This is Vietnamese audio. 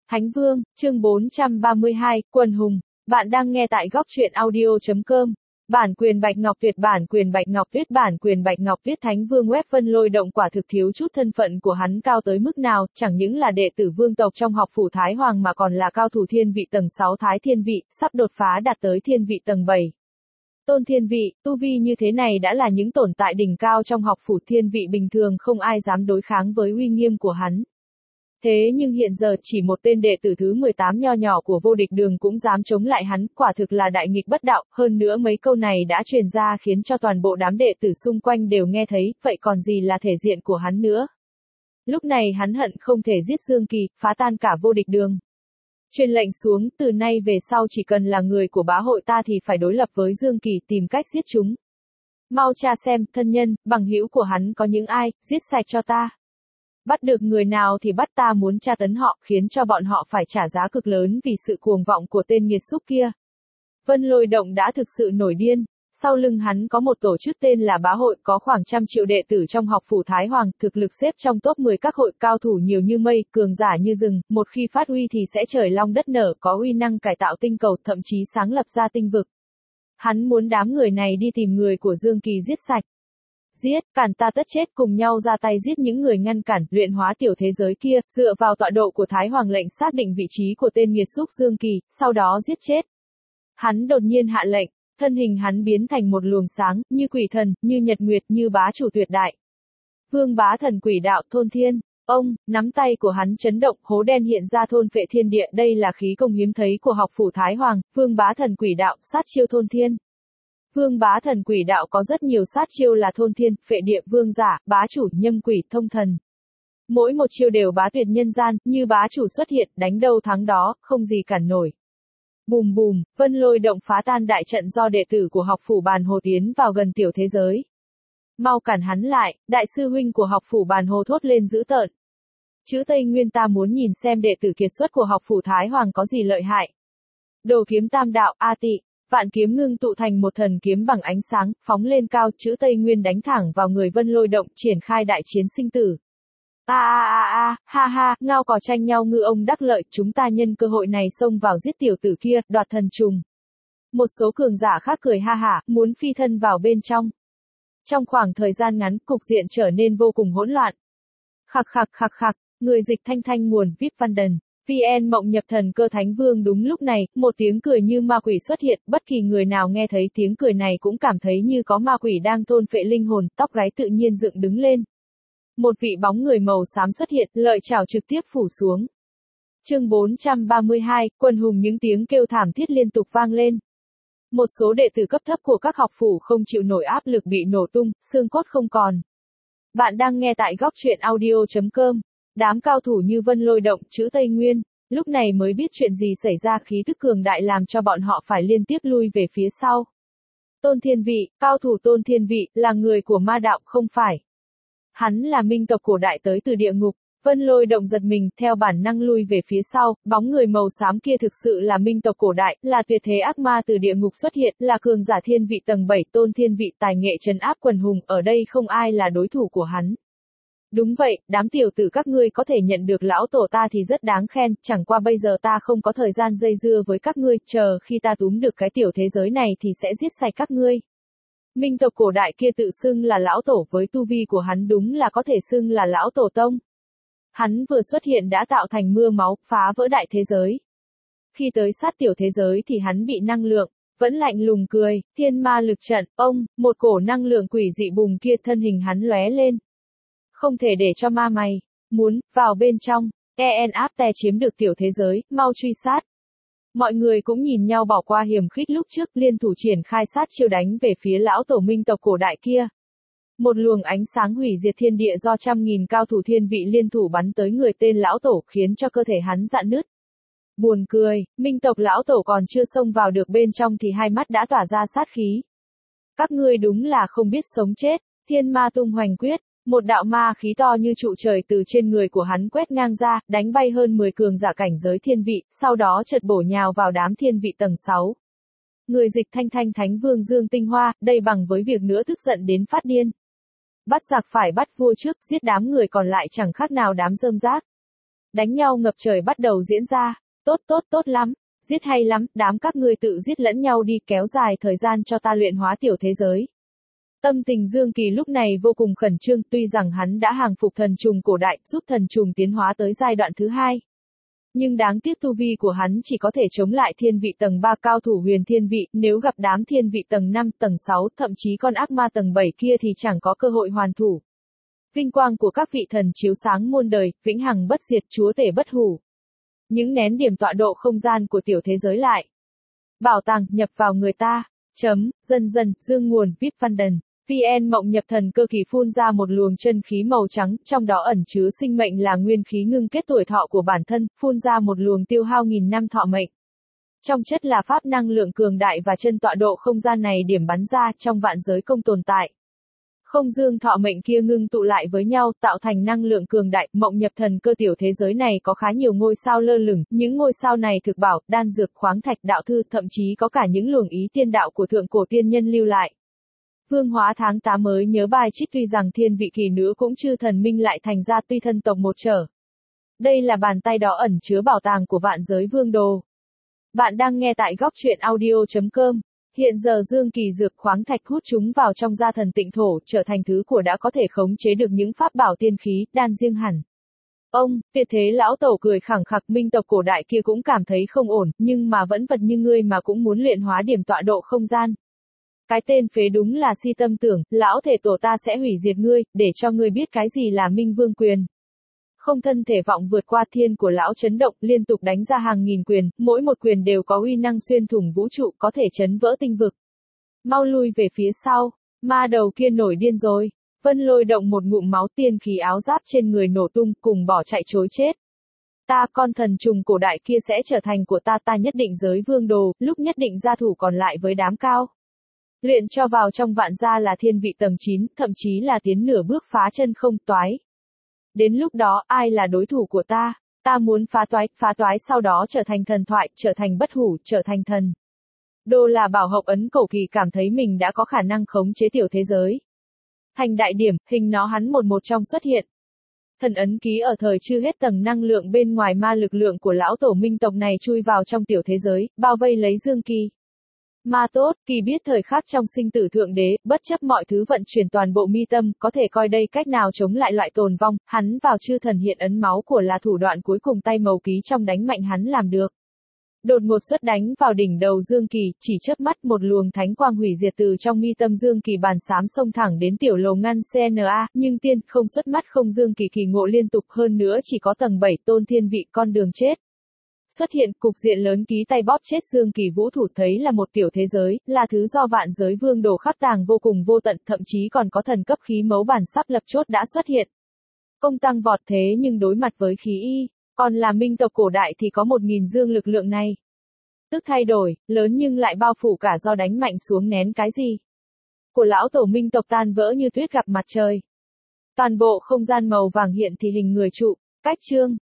Thánh Vương, chương 432, Quần Hùng. Bạn đang nghe tại góc truyện audio.com. Bản quyền Bạch Ngọc Tuyết, bản quyền Bạch Ngọc Tuyết, bản quyền Bạch Ngọc Tuyết. Thánh Vương web Vân Lôi Động quả thực thiếu chút thân phận của hắn cao tới mức nào, chẳng những là đệ tử vương tộc trong học phủ Thái Hoàng mà còn là cao thủ thiên vị tầng 6 Thái Thiên vị, sắp đột phá đạt tới thiên vị tầng 7. Tôn thiên vị, tu vi như thế này đã là những tồn tại đỉnh cao trong học phủ thiên vị, bình thường không ai dám đối kháng với uy nghiêm của hắn. Thế nhưng hiện giờ chỉ một tên đệ tử thứ 18 nho nhỏ của vô địch đường cũng dám chống lại hắn, quả thực là đại nghịch bất đạo, hơn nữa mấy câu này đã truyền ra khiến cho toàn bộ đám đệ tử xung quanh đều nghe thấy, vậy còn gì là thể diện của hắn nữa. Lúc này hắn hận không thể giết Dương Kỳ, phá tan cả vô địch đường. Truyền lệnh xuống, từ nay về sau chỉ cần là người của bá hội ta thì phải đối lập với Dương Kỳ, tìm cách giết chúng. Mau tra xem, thân nhân, bằng hữu của hắn có những ai, giết sạch cho ta. Bắt được người nào thì bắt, ta muốn tra tấn họ, khiến cho bọn họ phải trả giá cực lớn vì sự cuồng vọng của tên nghiệt xúc kia. Vân Lôi Động đã thực sự nổi điên. Sau lưng hắn có một tổ chức tên là Bá Hội, có khoảng 100 triệu đệ tử trong học phủ Thái Hoàng, thực lực xếp trong top 10 các hội, cao thủ nhiều như mây, cường giả như rừng, một khi phát huy thì sẽ trời long đất nở, có uy năng cải tạo tinh cầu, thậm chí sáng lập ra tinh vực. Hắn muốn đám người này đi tìm người của Dương Kỳ giết sạch. Giết, cản ta tất chết, cùng nhau ra tay giết những người ngăn cản, luyện hóa tiểu thế giới kia, dựa vào tọa độ của Thái Hoàng lệnh xác định vị trí của tên nghiệt xúc Dương Kỳ, sau đó giết chết. Hắn đột nhiên hạ lệnh, thân hình hắn biến thành một luồng sáng, như quỷ thần, như nhật nguyệt, như bá chủ tuyệt đại. Vương bá thần quỷ đạo thôn thiên, ông, nắm tay của hắn chấn động, hố đen hiện ra thôn phệ thiên địa, đây là khí công hiếm thấy của học phủ Thái Hoàng, vương bá thần quỷ đạo, sát chiêu thôn thiên. Vương bá thần quỷ đạo có rất nhiều sát chiêu là thôn thiên, phệ địa, vương giả, bá chủ, nhâm quỷ, thông thần. Mỗi một chiêu đều bá tuyệt nhân gian, như bá chủ xuất hiện, đánh đâu thắng đó, không gì cản nổi. Bùm bùm, Vân Lôi Động phá tan đại trận do đệ tử của học phủ Bàn Hồ tiến vào gần tiểu thế giới. Mau cản hắn lại, đại sư huynh của học phủ Bàn Hồ thốt lên dữ tợn. Chữ Tây Nguyên, ta muốn nhìn xem đệ tử kiệt xuất của học phủ Thái Hoàng có gì lợi hại. Đồ kiếm tam đạo, A Tị. Vạn kiếm ngưng tụ thành một thần kiếm bằng ánh sáng, phóng lên cao, chữ Tây Nguyên đánh thẳng vào người Vân Lôi Động, triển khai đại chiến sinh tử. Ha ha, ngao cò tranh nhau ngư ông đắc lợi, chúng ta nhân cơ hội này xông vào giết tiểu tử kia, đoạt thần trùng. Một số cường giả khác cười ha hả, muốn phi thân vào bên trong. Trong khoảng thời gian ngắn, cục diện trở nên vô cùng hỗn loạn. Khặc, người dịch thanh nguồn VIP Văn Đần. VN Mộng nhập thần cơ. Thánh Vương. Đúng lúc này, một tiếng cười như ma quỷ xuất hiện, bất kỳ người nào nghe thấy tiếng cười này cũng cảm thấy như có ma quỷ đang thôn phệ linh hồn, tóc gáy tự nhiên dựng đứng lên. Một vị bóng người màu xám xuất hiện, lợi chảo trực tiếp phủ xuống. Chương 432, Quần Hùng. Những tiếng kêu thảm thiết liên tục vang lên. Một số đệ tử cấp thấp của các học phủ không chịu nổi áp lực bị nổ tung, xương cốt không còn. Bạn đang nghe tại góc truyện audio.com. Đám cao thủ như Vân Lôi Động, chữ Tây Nguyên, lúc này mới biết chuyện gì xảy ra, khí tức cường đại làm cho bọn họ phải liên tiếp lui về phía sau. Tôn Thiên Vị, cao thủ Tôn Thiên Vị, là người của ma đạo, không phải. Hắn là minh tộc cổ đại tới từ địa ngục. Vân Lôi Động giật mình, theo bản năng lui về phía sau, bóng người màu xám kia thực sự là minh tộc cổ đại, là tuyệt thế ác ma từ địa ngục xuất hiện, là cường giả thiên vị tầng 7, Tôn Thiên Vị, tài nghệ trấn áp quần hùng, ở đây không ai là đối thủ của hắn. Đúng vậy, đám tiểu tử các ngươi có thể nhận được lão tổ ta thì rất đáng khen, chẳng qua bây giờ ta không có thời gian dây dưa với các ngươi, chờ khi ta túm được cái tiểu thế giới này thì sẽ giết sạch các ngươi. Minh tộc cổ đại kia tự xưng là lão tổ, với tu vi của hắn đúng là có thể xưng là lão tổ tông. Hắn vừa xuất hiện đã tạo thành mưa máu, phá vỡ đại thế giới. Khi tới sát tiểu thế giới thì hắn bị năng lượng, vẫn lạnh lùng cười, thiên ma lực trận, ông, một cổ năng lượng quỷ dị bùng kia, thân hình hắn lóe lên. Không thể để cho ma mày, muốn, vào bên trong, áp te chiếm được tiểu thế giới, mau truy sát. Mọi người cũng nhìn nhau bỏ qua hiểm khích lúc trước, liên thủ triển khai sát chiêu đánh về phía lão tổ minh tộc cổ đại kia. Một luồng ánh sáng hủy diệt thiên địa do 100.000 cao thủ thiên vị liên thủ bắn tới người tên lão tổ, khiến cho cơ thể hắn rạn nứt. Buồn cười, minh tộc lão tổ còn chưa xông vào được bên trong thì hai mắt đã tỏa ra sát khí. Các ngươi đúng là không biết sống chết. Thiên ma tung hoành quyết. Một đạo ma khí to như trụ trời từ trên người của hắn quét ngang ra, đánh bay hơn 10 cường giả cảnh giới thiên vị, sau đó chợt bổ nhào vào đám thiên vị tầng 6. Người dịch thanh Thánh Vương Dương Tinh Hoa, đây bằng với việc nữa tức giận đến phát điên. Bắt giặc phải bắt vua trước, giết đám người còn lại chẳng khác nào đám rơm rác. Đánh nhau ngập trời bắt đầu diễn ra. Tốt lắm. Giết hay lắm, đám các ngươi tự giết lẫn nhau đi, kéo dài thời gian cho ta luyện hóa tiểu thế giới. Tâm tình Dương Kỳ lúc này vô cùng khẩn trương, tuy rằng hắn đã hàng phục thần trùng cổ đại, giúp thần trùng tiến hóa tới giai đoạn thứ 2. Nhưng đáng tiếc tu vi của hắn chỉ có thể chống lại thiên vị tầng 3 cao thủ huyền thiên vị, nếu gặp đám thiên vị tầng 5, tầng 6, thậm chí con ác ma tầng 7 kia thì chẳng có cơ hội hoàn thủ. Vinh quang của các vị thần chiếu sáng muôn đời, vĩnh hằng bất diệt, chúa tể bất hủ. Những nén điểm tọa độ không gian của tiểu thế giới lại. Bảo tàng, nhập vào người ta. Dần dần, dương nguồn, VIP Văn Đần. VN Mộng Nhập Thần Cơ Kỳ phun ra một luồng chân khí màu trắng, trong đó ẩn chứa sinh mệnh là nguyên khí ngưng kết tuổi thọ của bản thân, phun ra một luồng tiêu hao nghìn năm thọ mệnh. Trong chất là pháp năng lượng cường đại và chân tọa độ không gian này điểm bắn ra trong vạn giới công tồn tại. Không dương thọ mệnh kia ngưng tụ lại với nhau, tạo thành năng lượng cường đại. Mộng Nhập Thần Cơ tiểu thế giới này có khá nhiều ngôi sao lơ lửng, những ngôi sao này thực bảo, đan dược, khoáng thạch, đạo thư, thậm chí có cả những luồng ý tiên đạo của thượng cổ tiên nhân lưu lại. Vương Hóa tháng 8 mới nhớ bài trích, tuy rằng thiên vị kỳ nữ cũng chư thần minh lại thành ra tuy thân tộc một trở. Đây là bàn tay đó ẩn chứa bảo tàng của vạn giới vương đồ. Bạn đang nghe tại góc truyện audio.com. Hiện giờ Dương Kỳ dược khoáng thạch hút chúng vào trong gia thần tịnh thổ, trở thành thứ của đã có thể khống chế được những pháp bảo tiên khí, đan riêng hẳn. Ông, tuyệt thế lão tổ cười khẳng khặc, minh tộc cổ đại kia cũng cảm thấy không ổn, nhưng mà vẫn vật như ngươi mà cũng muốn luyện hóa điểm tọa độ không gian. Cái tên phế đúng là si tâm tưởng, lão thể tổ ta sẽ hủy diệt ngươi, để cho ngươi biết cái gì là minh vương quyền. Không thân thể vọng vượt qua thiên của lão chấn động, liên tục đánh ra hàng nghìn quyền, mỗi một quyền đều có uy năng xuyên thủng vũ trụ, có thể chấn vỡ tinh vực. Mau lui về phía sau, ma đầu kia nổi điên rồi. Vân Lôi động một ngụm máu, tiên khí áo giáp trên người nổ tung, cùng bỏ chạy trối chết. Ta, con thần trùng cổ đại kia sẽ trở thành của ta, ta nhất định giới vương đồ, lúc nhất định gia thủ còn lại với đám cao. Luyện cho vào trong vạn gia là thiên vị tầng 9, thậm chí là tiến nửa bước phá chân không toái. Đến lúc đó, ai là đối thủ của ta? Ta muốn phá toái sau đó trở thành thần thoại, trở thành bất hủ, trở thành thần. Đô là Bảo Hộc Ấn Cổ Kỳ cảm thấy mình đã có khả năng khống chế tiểu thế giới. Thành đại điểm, hình nó hắn một trong xuất hiện. Thần ấn ký ở thời chưa hết tầng năng lượng bên ngoài ma lực lượng của lão tổ minh tộc này chui vào trong tiểu thế giới, bao vây lấy Dương Kỳ. Ma tốt, Kỳ biết thời khắc trong sinh tử thượng đế, bất chấp mọi thứ vận chuyển toàn bộ mi tâm, có thể coi đây cách nào chống lại loại tồn vong, hắn vào chư thần hiện ấn máu của là thủ đoạn cuối cùng tay màu ký trong đánh mạnh hắn làm được. Đột ngột xuất đánh vào đỉnh đầu Dương Kỳ, chỉ chớp mắt một luồng thánh quang hủy diệt từ trong mi tâm Dương Kỳ bàn xám xông thẳng đến tiểu lầu ngăn CNA, nhưng tiên không xuất mắt không Dương Kỳ kỳ ngộ liên tục hơn nữa chỉ có tầng 7 tôn thiên vị con đường chết. Xuất hiện cục diện lớn ký tay bóp chết Dương Kỳ vũ thủ thấy là một tiểu thế giới, là thứ do vạn giới vương đồ khắc tàng vô cùng vô tận, thậm chí còn có thần cấp khí mấu bản sắp lập chốt đã xuất hiện. Công tăng vọt thế nhưng đối mặt với khí y, còn là minh tộc cổ đại thì có 1000 dương lực lượng này. Tức thay đổi, lớn nhưng lại bao phủ cả do đánh mạnh xuống nén cái gì. Của lão tổ minh tộc tan vỡ như tuyết gặp mặt trời. Toàn bộ không gian màu vàng hiện thì hình người trụ, cách chương.